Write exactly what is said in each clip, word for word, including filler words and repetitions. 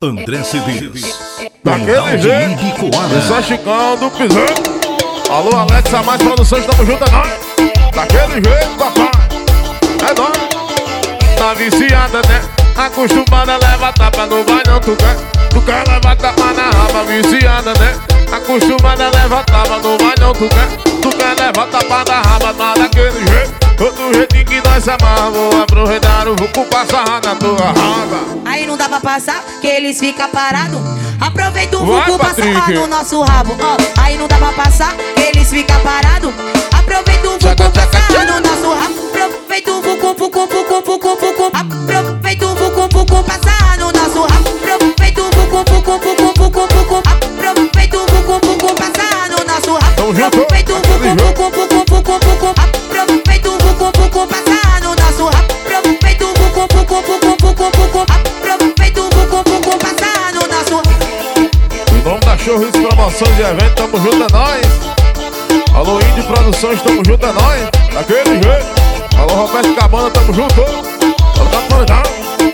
André Cedês, daquele jeito, esse é Chicão do Piseiro. Alô, Alexa, mais produções, tamo junto, é nóis. Daquele jeito, papai, é nóis. Tá viciada, né? Acostumada, leva tapa, não vai não, tu quer. Tu quer levar tapa na raba, viciada, né? Acostumada, leva tapa, não vai não, tu quer. Tu quer levar tapa na raba, tá daquele jeito. Todo jeitinho que nós amarra, vou aproveitar o vucu passar na tua raba. Aí não dá pra passar, que eles ficam parados. Aproveita o vucu passar no nosso rabo. Oh, aí não dá pra passar, que eles ficam parados. Aproveita o vucu passar no nosso rabo. Aproveita o vucu, vucu, vucu, vucu, vucu. Aproveita o vucu, vucu passar no nosso rabo. Aproveita o vucu, vucu, vucu, vucu, vucu. Aproveita o vucu, vucu passar no nosso rabo. Aproveita o vucu, vucu, vucu, vucu, vucu. Aproveita o vucu, vucu passar no nosso rabo. Aproveita o vucu, vucu, vucu, vucu, vucu. Aproveita o vucu, vucu passar no nosso rabo. Em nome da Showriz Promoções e Eventos, tamo junto, é nóis. Alô, Indie Produções, tamo junto, é nóis. Daquele jeito. Alô, Roberto Cabana, tamo junto. Alô, tá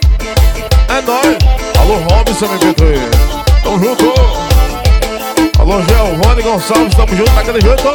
é nóis. Alô, Robson M P três, tamo junto. Alô, Giovanni Gonçalves, tamo junto, daquele jeito.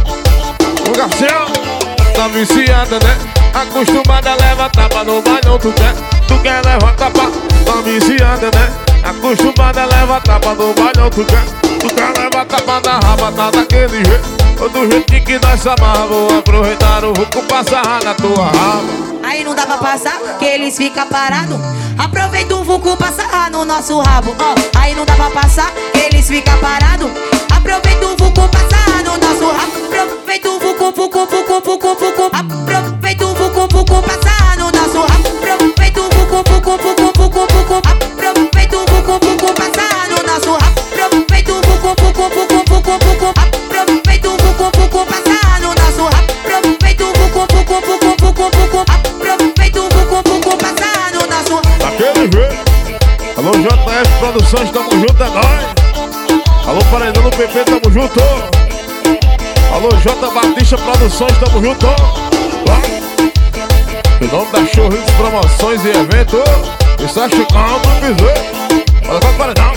O Garcia, tá viciada, né? Acostumada, leva tapa, não vai não, tu quer. Tu quer levar tapa, tá viciada, né? Acostumada, leva tapa, não vai não, tu quer. Tu quer levar tapa na raba, tá daquele jeito. Todo jeitinho que nós amarra, vou aproveitar o vucu passar na tua raba. Aí não dá pra passar, que eles ficam parados. Aproveita o vucu passar no nosso rabo. Oh, aí não dá pra passar, que eles ficam parados. Aproveita o vucu passar no nosso rabo. Aproveita o vucu, vucu, vucu, vucu, vucu. Aproveita o vucu, vucu passar no nosso rabo. Aproveita o vucu, vucu, vucu, vucu, vucu. Aproveita o vucu, vucu passar no nosso rabo. Aproveita o vucu, vucu, vucu, vucu, vucu. Aproveita o vucu, vucu passar no nosso rabo. Aproveita o vucu, vucu, vucu, vucu, vucu. Aproveita o vucu, vucu passar no nosso rabo. Daquele jeito. Alô, J F Produções, tamo junto, é nóis. Alô, Paredão do P P, tamo junto. Alô, J Batista Produções, tamo junto. Em nome da Showriz Promoções e Eventos, isso é Chicão do Piseiro. Olha pra Paredão.